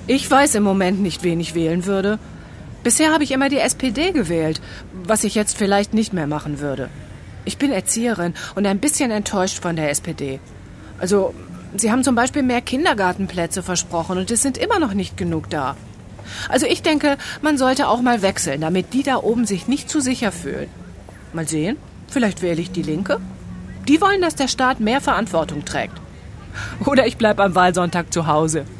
Ich weiß im Moment nicht, wen ich wählen würde. Bisher habe ich immer die SPD gewählt, was ich jetzt vielleicht nicht mehr machen würde. Ich bin Erzieherin und ein bisschen enttäuscht von der SPD. Also, sie haben zum Beispiel mehr Kindergartenplätze versprochen und es sind immer noch nicht genug da. Also ich denke, man sollte auch mal wechseln, damit die da oben sich nicht zu sicher fühlen. Mal sehen, vielleicht wähle ich die Linke. Die wollen, dass der Staat mehr Verantwortung trägt. Oder ich bleibe am Wahlsonntag zu Hause.